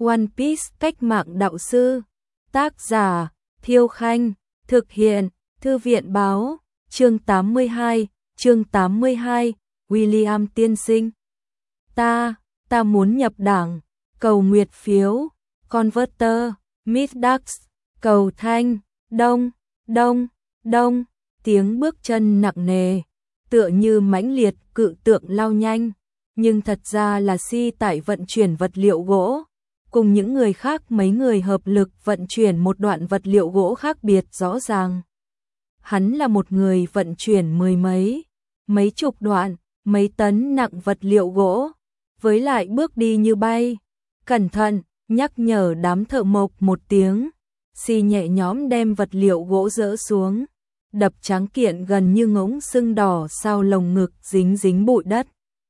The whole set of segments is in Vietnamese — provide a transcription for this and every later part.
One Piece cách mạng đạo sư. Tác giả Thiêu Khanh. Thực hiện Thư viện báo. Chương 82. William tiên sinh. Ta muốn nhập đảng. Cầu nguyệt phiếu. Converter. Middax. Cầu thanh. Đông. Tiếng bước chân nặng nề, tựa như mãnh liệt cự tượng lao nhanh, nhưng thật ra là Si tại vận chuyển vật liệu gỗ, cùng những người khác mấy người hợp lực vận chuyển một đoạn vật liệu gỗ khác biệt rõ ràng. Hắn là một người vận chuyển mấy chục đoạn, mấy tấn nặng vật liệu gỗ, với lại bước đi như bay. Cẩn thận, nhắc nhở đám thợ mộc một tiếng. Si nhẹ nhõm đem vật liệu gỗ dỡ xuống, đập tráng kiện gần như ngỗng sưng đỏ sau lồng ngực dính bụi đất.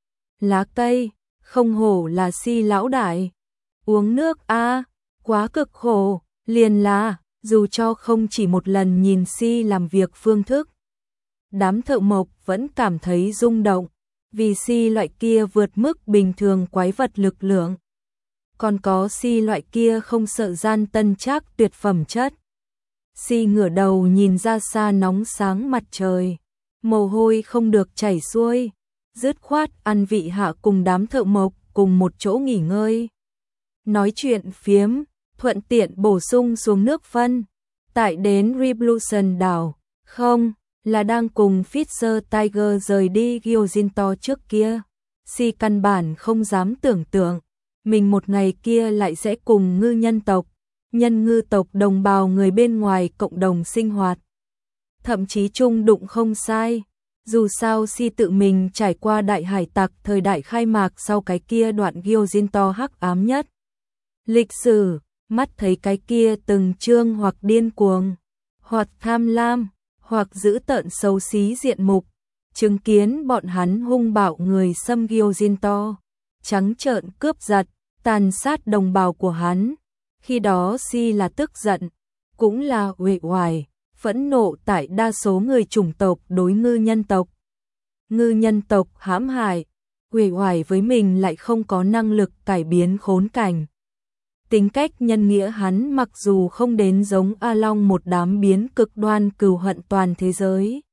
Lá cây, không hổ là Si lão đại. Uống nước a, quá cực khổ, liền là, dù cho không chỉ một lần nhìn Si làm việc phương thức. Đám thợ mộc vẫn cảm thấy rung động, vì Si loại kia vượt mức bình thường quái vật lực lượng. Còn có Si loại kia không sợ gian tân trác tuyệt phẩm chất. Si ngửa đầu nhìn ra xa nóng sáng mặt trời, mồ hôi không được chảy xuôi, dứt khoát ăn vị hạ cùng đám thợ mộc cùng một chỗ nghỉ ngơi. Nói chuyện phiếm, thuận tiện bổ sung xuống nước phân. Tại đến Revolution đảo, không, là đang cùng Fisher Tiger rời đi Gyojinto trước kia. Si căn bản không dám tưởng tượng, mình một ngày kia lại sẽ cùng ngư nhân ngư tộc đồng bào người bên ngoài cộng đồng sinh hoạt. Thậm chí chung đụng không sai, dù sao Si tự mình trải qua đại hải tặc thời đại khai mạc sau cái kia đoạn Gyojinto hắc ám nhất. Lịch sử, mắt thấy cái kia từng chương hoặc điên cuồng, hoặc tham lam, hoặc giữ tợn xấu xí diện mục, chứng kiến bọn hắn hung bạo người xâm Gyojinto, trắng trợn cướp giật, tàn sát đồng bào của hắn. Khi đó Si là tức giận, cũng là uể oải, phẫn nộ tại đa số người chủng tộc đối ngư nhân tộc. Ngư nhân tộc hãm hại, uể oải với mình lại không có năng lực cải biến khốn cảnh. Tính cách nhân nghĩa hắn mặc dù không đến giống A Long một đám biến cực đoan cừu hận toàn thế giới.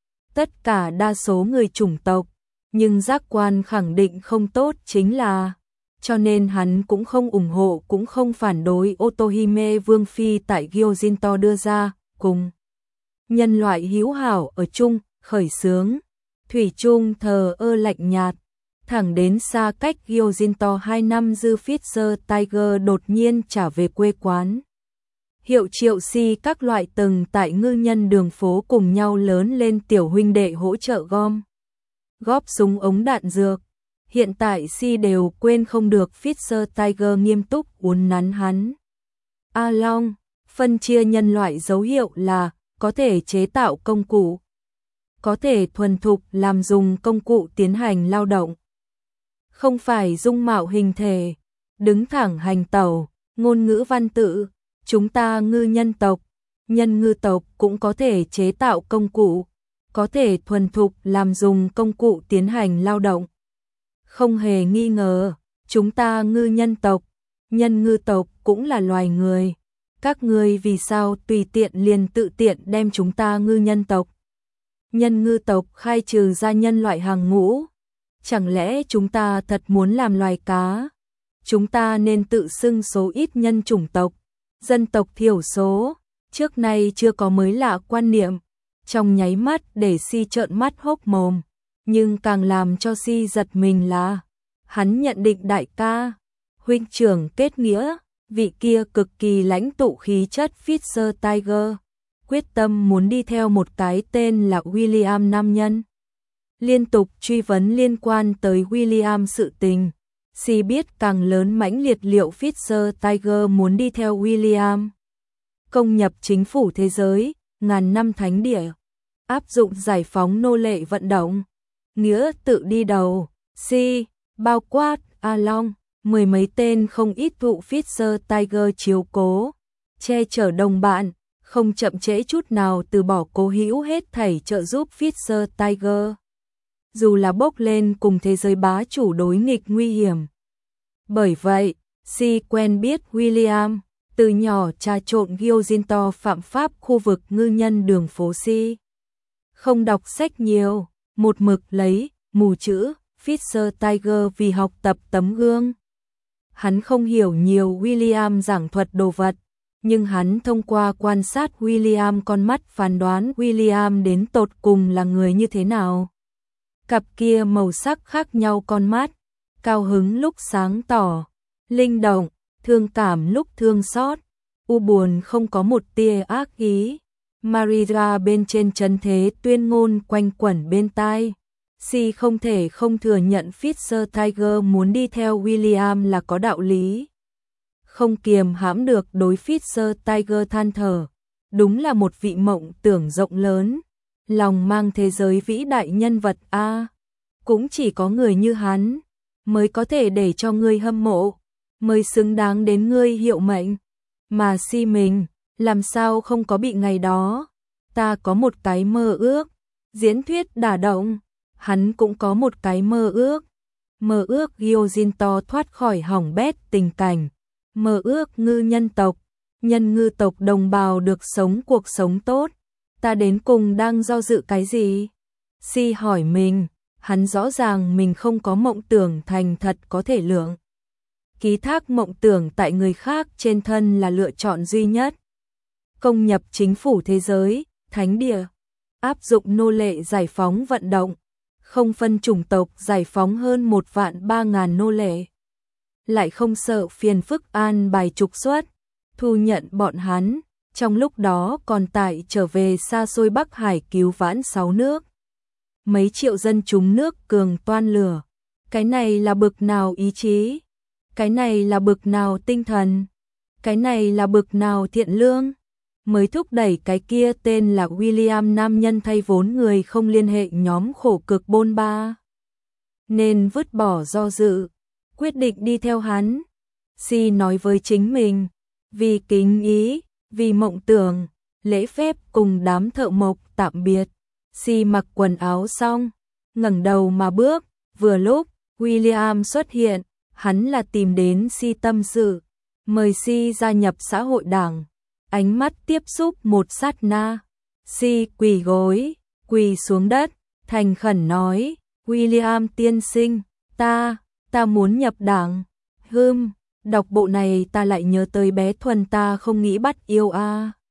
Tất cả đa số người chủng tộc, nhưng giác quan khẳng định không tốt chính là, cho nên hắn cũng không ủng hộ cũng không phản đối Otohime Vương Phi tại Gyojinto đưa ra, cùng nhân loại hữu hảo ở chung, khởi xướng, thủy chung thờ ơ lạnh nhạt, thẳng đến xa cách Gyojinto 2 năm dư Fisher Tiger đột nhiên trả về quê quán. Hiệu triệu Si các loại từng tại ngư nhân đường phố cùng nhau lớn lên tiểu huynh đệ hỗ trợ góp súng ống đạn dược. Hiện tại Si đều quên không được Fisher Tiger nghiêm túc uốn nắn hắn. A Long, phân chia nhân loại dấu hiệu là có thể chế tạo công cụ, có thể thuần thục làm dùng công cụ tiến hành lao động. Không phải dung mạo hình thể, đứng thẳng hành tẩu, ngôn ngữ văn tự, chúng ta nhân ngư tộc cũng có thể chế tạo công cụ, có thể thuần thục làm dùng công cụ tiến hành lao động. Không hề nghi ngờ, chúng ta nhân ngư tộc cũng là loài người. Các ngươi vì sao tùy tiện liền tự tiện đem chúng ta nhân ngư tộc khai trừ ra nhân loại hàng ngũ? Chẳng lẽ chúng ta thật muốn làm loài cá? Chúng ta nên tự xưng số ít nhân chủng tộc, dân tộc thiểu số, trước nay chưa có mới lạ quan niệm, trong nháy mắt để Si trợn mắt hốc mồm. Nhưng càng làm cho Si giật mình là, hắn nhận định đại ca, huynh trưởng kết nghĩa, vị kia cực kỳ lãnh tụ khí chất Fisher Tiger, quyết tâm muốn đi theo một cái tên là William nam nhân. Liên tục truy vấn liên quan tới William sự tình, Si biết càng lớn mãnh liệt liệu Fisher Tiger muốn đi theo William. Công nhập chính phủ thế giới, ngàn năm thánh địa, áp dụng giải phóng nô lệ vận động. Nghĩa tự đi đầu, Si, bao quát, A Long, mười mấy tên không ít thụ Fisher Tiger chiếu cố, che chở đồng bạn, không chậm trễ chút nào từ bỏ cố hữu hết thảy trợ giúp Fisher Tiger. Dù là bốc lên cùng thế giới bá chủ đối nghịch nguy hiểm. Bởi vậy, Si quen biết William, từ nhỏ trà trộn Giozinto phạm pháp khu vực ngư nhân đường phố Si. Không đọc sách nhiều, một mực lấy mù chữ Fisher Tiger vì học tập tấm gương. Hắn không hiểu nhiều William giảng thuật đồ vật, nhưng hắn thông qua quan sát William con mắt phán đoán William đến tột cùng là người như thế nào. Cặp kia màu sắc khác nhau con mắt, cao hứng lúc sáng tỏ, linh động, thương cảm lúc thương xót, u buồn không có một tia ác ý. Maria bên trên trần thế tuyên ngôn quanh quẩn bên tai. Si không thể không thừa nhận Fisher Tiger muốn đi theo William là có đạo lý. Không kiềm hãm được đối Fisher Tiger than thở. Đúng là một vị mộng tưởng rộng lớn. Lòng mang thế giới vĩ đại nhân vật a. Cũng chỉ có người như hắn mới có thể để cho ngươi hâm mộ, mới xứng đáng đến ngươi hiệu mệnh. Mà Si mình, làm sao không có bị ngày đó. Ta có một cái mơ ước. Diễn thuyết đả động. Hắn cũng có một cái mơ ước. Mơ ước Giozinto thoát khỏi hỏng bét tình cảnh. Mơ ước ngư nhân tộc, nhân ngư tộc đồng bào được sống cuộc sống tốt. Ta đến cùng đang do dự cái gì? Si hỏi mình, hắn rõ ràng mình không có mộng tưởng thành thật có thể lượng. Ký thác mộng tưởng tại người khác trên thân là lựa chọn duy nhất. Công nhập chính phủ thế giới, thánh địa, áp dụng nô lệ giải phóng vận động, không phân chủng tộc giải phóng hơn 1.300.000 nô lệ. Lại không sợ phiền phức an bài trục xuất, thu nhận bọn hắn, trong lúc đó còn tại trở về xa xôi Bắc Hải cứu vãn 6 nước. Mấy triệu dân chúng nước cường toan lửa. Cái này là bực nào ý chí? Cái này là bực nào tinh thần? Cái này là bực nào thiện lương? Mới thúc đẩy cái kia tên là William nam nhân thay vốn người không liên hệ nhóm khổ cực bôn ba. Nên vứt bỏ do dự, quyết định đi theo hắn. Si nói với chính mình, vì kính ý, vì mộng tưởng, lễ phép cùng đám thợ mộc tạm biệt. Si mặc quần áo xong, ngẩng đầu mà bước, vừa lúc William xuất hiện, hắn là tìm đến Si tâm sự, mời Si gia nhập xã hội đảng. Ánh mắt tiếp xúc một sát na, Si quỳ gối, quỳ xuống đất, thành khẩn nói, William tiên sinh, ta muốn nhập đảng. Đọc bộ này ta lại nhớ tới bé Thuần ta không nghĩ bắt yêu a.